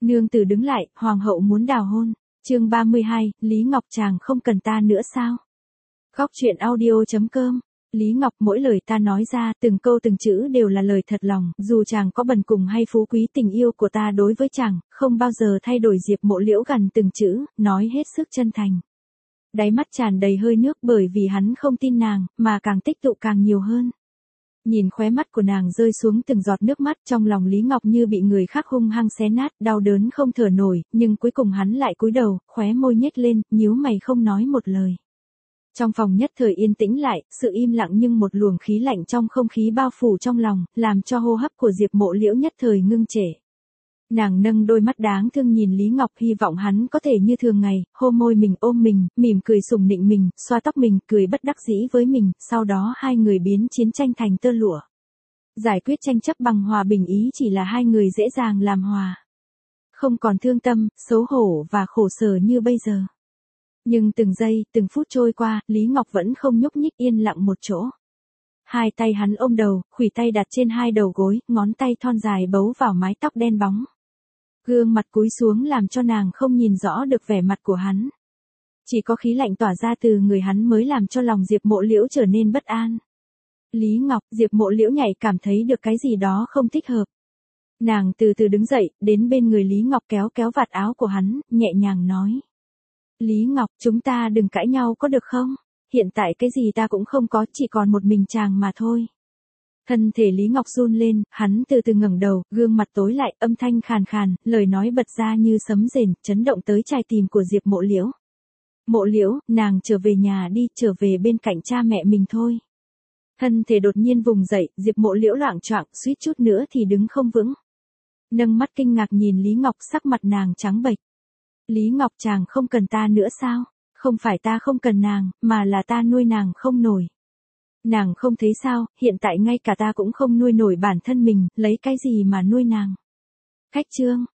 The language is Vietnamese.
Nương tử đứng lại, hoàng hậu muốn đào hôn. Chương 32, Lý Ngọc chàng không cần ta nữa sao? Góc truyện audio.com. Lý Ngọc, mỗi lời ta nói ra, từng câu từng chữ đều là lời thật lòng, dù chàng có bần cùng hay phú quý, tình yêu của ta đối với chàng, không bao giờ thay đổi. Diệp Mộ Liễu gần từng chữ, nói hết sức chân thành. Đáy mắt tràn đầy hơi nước bởi vì hắn không tin nàng, mà càng tích tụ càng nhiều hơn. Nhìn khóe mắt của nàng rơi xuống từng giọt nước mắt, trong lòng Lý Ngọc như bị người khác hung hăng xé nát, đau đớn không thở nổi, nhưng cuối cùng hắn lại cúi đầu, khóe môi nhếch lên, nhíu mày không nói một lời. Trong phòng nhất thời yên tĩnh lại, sự im lặng nhưng một luồng khí lạnh trong không khí bao phủ trong lòng, làm cho hô hấp của Diệp Mộ Liễu nhất thời ngưng trệ. Nàng nâng đôi mắt đáng thương nhìn Lý Ngọc, hy vọng hắn có thể như thường ngày, hôn môi mình, ôm mình, mỉm cười sủng nịnh mình, xoa tóc mình, cười bất đắc dĩ với mình, sau đó hai người biến chiến tranh thành tơ lụa. Giải quyết tranh chấp bằng hòa bình, ý chỉ là hai người dễ dàng làm hòa. Không còn thương tâm, xấu hổ và khổ sở như bây giờ. Nhưng từng giây, từng phút trôi qua, Lý Ngọc vẫn không nhúc nhích, yên lặng một chỗ. Hai tay hắn ôm đầu, khuỷu tay đặt trên hai đầu gối, ngón tay thon dài bấu vào mái tóc đen bóng. Gương mặt cúi xuống làm cho nàng không nhìn rõ được vẻ mặt của hắn. Chỉ có khí lạnh tỏa ra từ người hắn mới làm cho lòng Diệp Mộ Liễu trở nên bất an. Lý Ngọc, Diệp Mộ Liễu nhạy cảm thấy được cái gì đó không thích hợp. Nàng từ từ đứng dậy, đến bên người Lý Ngọc kéo kéo vạt áo của hắn, nhẹ nhàng nói. Lý Ngọc, chúng ta đừng cãi nhau có được không? Hiện tại cái gì ta cũng không có, chỉ còn một mình chàng mà thôi. Thân thể Lý Ngọc run lên, hắn từ từ ngẩng đầu, gương mặt tối lại, âm thanh khàn khàn, lời nói bật ra như sấm rền, chấn động tới trái tim của Diệp Mộ Liễu. Mộ Liễu, nàng trở về nhà đi, trở về bên cạnh cha mẹ mình thôi. Thân thể đột nhiên vùng dậy, Diệp Mộ Liễu loạng choạng, suýt chút nữa thì đứng không vững. Nâng mắt kinh ngạc nhìn Lý Ngọc, sắc mặt nàng trắng bệch. Lý Ngọc, chàng không cần ta nữa sao? Không phải ta không cần nàng, mà là ta nuôi nàng không nổi. Nàng không thấy sao, hiện tại ngay cả ta cũng không nuôi nổi bản thân mình, lấy cái gì mà nuôi nàng? Khách chương,